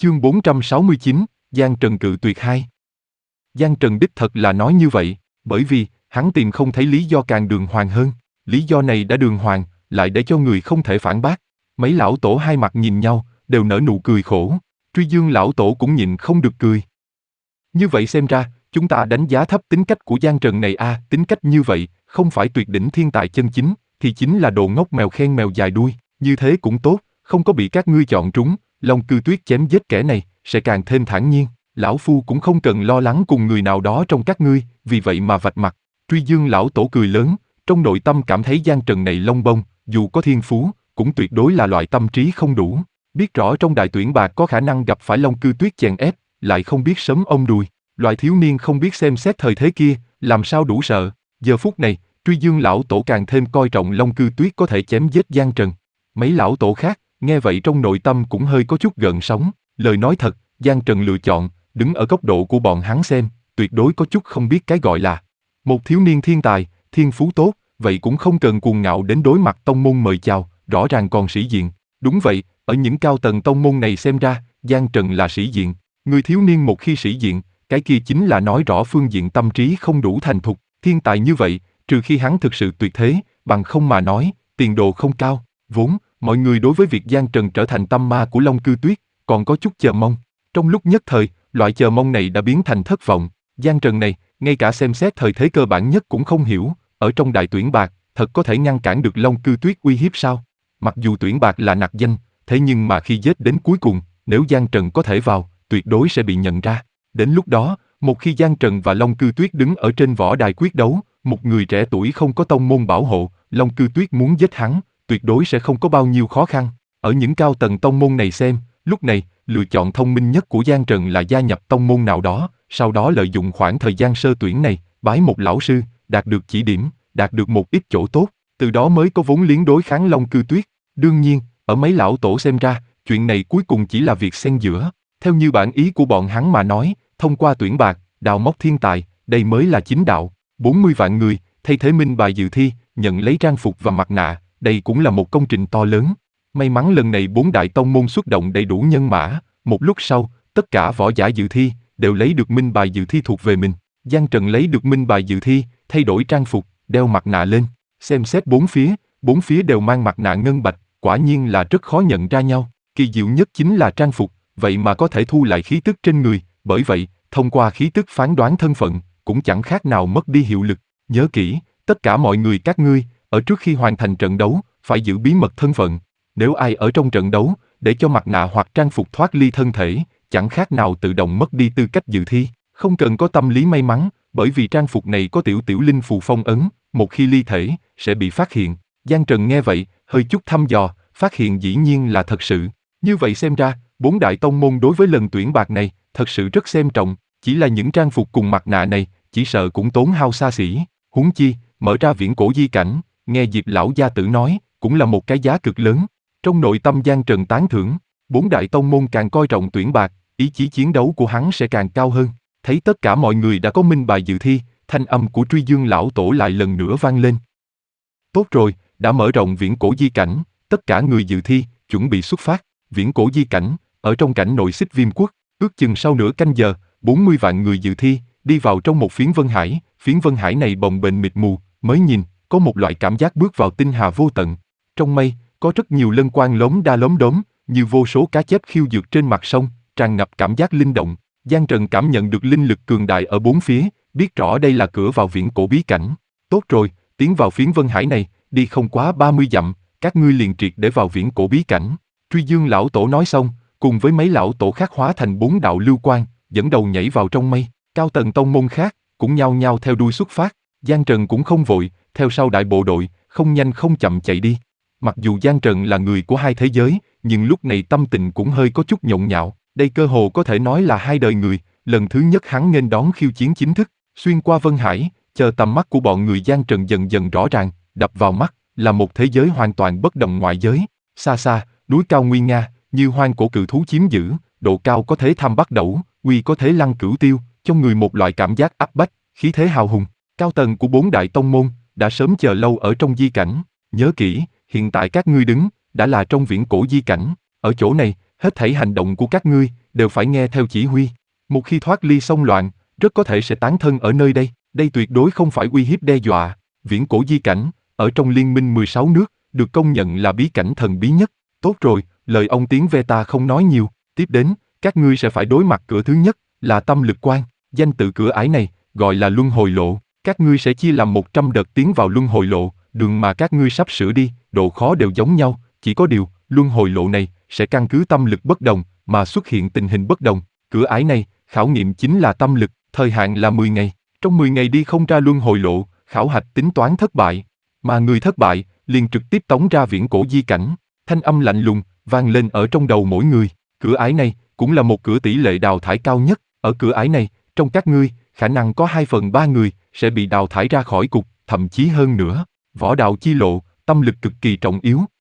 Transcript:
Chương 469, Giang Trần cự tuyệt 2. Giang Trần đích thật là nói như vậy, bởi vì hắn tìm không thấy lý do càng đường hoàng hơn. Lý do này đã đường hoàng, lại để cho người không thể phản bác. Mấy lão tổ hai mặt nhìn nhau, đều nở nụ cười khổ. Truy Dương lão tổ cũng nhịn không được cười. Như vậy xem ra, chúng ta đánh giá thấp tính cách của Giang Trần này à, tính cách như vậy, không phải tuyệt đỉnh thiên tài chân chính, thì chính là đồ ngốc mèo khen mèo dài đuôi, như thế cũng tốt, không có bị các ngươi chọn trúng, Long Cư Tuyết chém giết kẻ này, sẽ càng thêm thản nhiên, lão phu cũng không cần lo lắng cùng người nào đó trong các ngươi, vì vậy mà vạch mặt. Truy Dương lão tổ cười lớn, trong nội tâm cảm thấy Giang Trần này lông bông, dù có thiên phú, cũng tuyệt đối là loại tâm trí không đủ, biết rõ trong đại tuyển bạc có khả năng gặp phải Long Cư Tuyết chèn ép, lại không biết sớm ôm đùi. Loại thiếu niên không biết xem xét thời thế kia, làm sao đủ sợ. Giờ phút này, Truy Dương lão tổ càng thêm coi trọng Long Cư Tuyết có thể chém giết Giang Trần. Mấy lão tổ khác, nghe vậy trong nội tâm cũng hơi có chút gợn sóng. Lời nói thật, Giang Trần lựa chọn, đứng ở góc độ của bọn hắn xem, tuyệt đối có chút không biết cái gọi là một thiếu niên thiên tài, thiên phú tốt, vậy cũng không cần cuồng ngạo đến đối mặt tông môn mời chào, rõ ràng còn sĩ diện. Đúng vậy, ở những cao tầng tông môn này xem ra, Giang Trần là sĩ diện. Người thiếu niên một khi sĩ diện, cái kia chính là nói rõ phương diện tâm trí không đủ thành thục, thiên tài như vậy, trừ khi hắn thực sự tuyệt thế, bằng không mà nói, tiền đồ không cao. Vốn, mọi người đối với việc Giang Trần trở thành tâm ma của Long Cư Tuyết, còn có chút chờ mong. Trong lúc nhất thời, loại chờ mong này đã biến thành thất vọng. Giang Trần này, ngay cả xem xét thời thế cơ bản nhất cũng không hiểu, ở trong đại tuyển bạc, thật có thể ngăn cản được Long Cư Tuyết uy hiếp sao? Mặc dù tuyển bạc là nặc danh, thế nhưng mà khi giết đến cuối cùng, nếu Giang Trần có thể vào, tuyệt đối sẽ bị nhận ra. Đến lúc đó, một khi Giang Trần và Long Cư Tuyết đứng ở trên võ đài quyết đấu, một người trẻ tuổi không có tông môn bảo hộ, Long Cư Tuyết muốn giết hắn, tuyệt đối sẽ không có bao nhiêu khó khăn. Ở những cao tầng tông môn này xem, lúc này, lựa chọn thông minh nhất của Giang Trần là gia nhập tông môn nào đó, sau đó lợi dụng khoảng thời gian sơ tuyển này, bái một lão sư, đạt được chỉ điểm, đạt được một ít chỗ tốt, từ đó mới có vốn liếng đối kháng Long Cư Tuyết. Đương nhiên, ở mấy lão tổ xem ra, chuyện này cuối cùng chỉ là việc xen giữa. Theo như bản ý của bọn hắn mà nói, thông qua tuyển bạc, đào móc thiên tài, đây mới là chính đạo. 40 vạn người, thay thế minh bài dự thi, nhận lấy trang phục và mặt nạ, đây cũng là một công trình to lớn. May mắn lần này 4 đại tông môn xuất động đầy đủ nhân mã, một lúc sau, tất cả võ giả dự thi, đều lấy được minh bài dự thi thuộc về mình. Giang Trần lấy được minh bài dự thi, thay đổi trang phục, đeo mặt nạ lên, xem xét bốn phía đều mang mặt nạ ngân bạch, quả nhiên là rất khó nhận ra nhau. Kỳ diệu nhất chính là trang phục, vậy mà có thể thu lại khí tức trên người, bởi vậy, thông qua khí tức phán đoán thân phận, cũng chẳng khác nào mất đi hiệu lực. Nhớ kỹ, tất cả mọi người các ngươi, ở trước khi hoàn thành trận đấu, phải giữ bí mật thân phận. Nếu ai ở trong trận đấu, để cho mặt nạ hoặc trang phục thoát ly thân thể, chẳng khác nào tự động mất đi tư cách dự thi. Không cần có tâm lý may mắn, bởi vì trang phục này có tiểu linh phù phong ấn, một khi ly thể, sẽ bị phát hiện. Giang Trần nghe vậy, hơi chút thăm dò, phát hiện dĩ nhiên là thật sự. Như vậy xem ra, 4 đại tông môn đối với lần tuyển bạc này, thật sự rất xem trọng, chỉ là những trang phục cùng mặt nạ này, chỉ sợ cũng tốn hao xa xỉ. Huống chi, mở ra viễn cổ di cảnh, nghe Diệp lão gia tử nói, cũng là một cái giá cực lớn. Trong nội tâm Giang Trần tán thưởng, 4 đại tông môn càng coi trọng tuyển bạc, ý chí chiến đấu của hắn sẽ càng cao hơn. Thấy tất cả mọi người đã có minh bài dự thi, thanh âm của Truy Dương lão tổ lại lần nữa vang lên. Tốt rồi, đã mở rộng viễn cổ di cảnh, tất cả người dự thi, chuẩn bị xuất phát. Viễn cổ di cảnh, ở trong cảnh nội Xích Viêm Quốc, ước chừng sau nửa canh giờ, 40 vạn người dự thi, đi vào trong một phiến vân hải này bồng bềnh mịt mù, mới nhìn, có một loại cảm giác bước vào tinh hà vô tận. Trong mây, có rất nhiều lân quang lốm đa lốm đốm, như vô số cá chép khiêu dược trên mặt sông, tràn ngập cảm giác linh động. Giang Trần cảm nhận được linh lực cường đại ở bốn phía, biết rõ đây là cửa vào viễn cổ bí cảnh. Tốt rồi, tiến vào phiến vân hải này, đi không quá 30 dặm, các ngươi liền triệt để vào viễn cổ bí cảnh. Truy Dương lão tổ nói xong, cùng với mấy lão tổ khác hóa thành 4 đạo lưu quang, dẫn đầu nhảy vào trong mây. Cao tầng tông môn khác, cũng nhao nhao theo đuôi xuất phát. Giang Trần cũng không vội, theo sau đại bộ đội, không nhanh không chậm chạy đi. Mặc dù Giang Trần là người của hai thế giới, nhưng lúc này tâm tình cũng hơi có chút nhộn nhạo. Đây cơ hồ có thể nói là hai đời người, lần thứ nhất hắn nghênh đón khiêu chiến chính thức, xuyên qua Vân Hải, chờ tầm mắt của bọn người Giang Trần dần dần rõ ràng, đập vào mắt, là một thế giới hoàn toàn bất đồng ngoại giới. Xa xa, núi cao nguy nga, như hoang cổ cự thú chiếm giữ, độ cao có thế tham bắt đẩu, uy có thế lăng cửu tiêu, trong người một loại cảm giác áp bách, khí thế hào hùng. Cao tầng của 4 đại tông môn, đã sớm chờ lâu ở trong di cảnh. Nhớ kỹ, hiện tại các ngươi đứng, đã là trong viễn cổ di cảnh. Ở chỗ này, Hết thảy hành động của các ngươi đều phải nghe theo chỉ huy. Một khi thoát ly xông loạn, rất có thể sẽ tán thân ở nơi đây. Đây tuyệt đối không phải uy hiếp đe dọa. Viễn cổ di cảnh, ở trong liên minh 16 nước, được công nhận là bí cảnh thần bí nhất. Tốt rồi, lời ông Tiến ve ta không nói nhiều. Tiếp đến, các ngươi sẽ phải đối mặt cửa thứ nhất, là tâm lực quan. Danh tự cửa ải này, gọi là luân hồi lộ. Các ngươi sẽ chia làm 100 đợt tiến vào luân hồi lộ, đường mà các ngươi sắp sửa đi, độ khó đều giống nhau, chỉ có điều, luân hồi lộ này, sẽ căn cứ tâm lực bất đồng, mà xuất hiện tình hình bất đồng. Cửa ải này, khảo nghiệm chính là tâm lực, thời hạn là 10 ngày. Trong 10 ngày đi không ra luân hồi lộ, khảo hạch tính toán thất bại. Mà người thất bại, liền trực tiếp tống ra viễn cổ di cảnh. Thanh âm lạnh lùng, vang lên ở trong đầu mỗi người. Cửa ải này, cũng là một cửa tỷ lệ đào thải cao nhất. Ở cửa ải này, trong các ngươi, khả năng có 2/3 người, sẽ bị đào thải ra khỏi cục, thậm chí hơn nữa. Võ đạo chi lộ, tâm lực cực kỳ trọng yếu,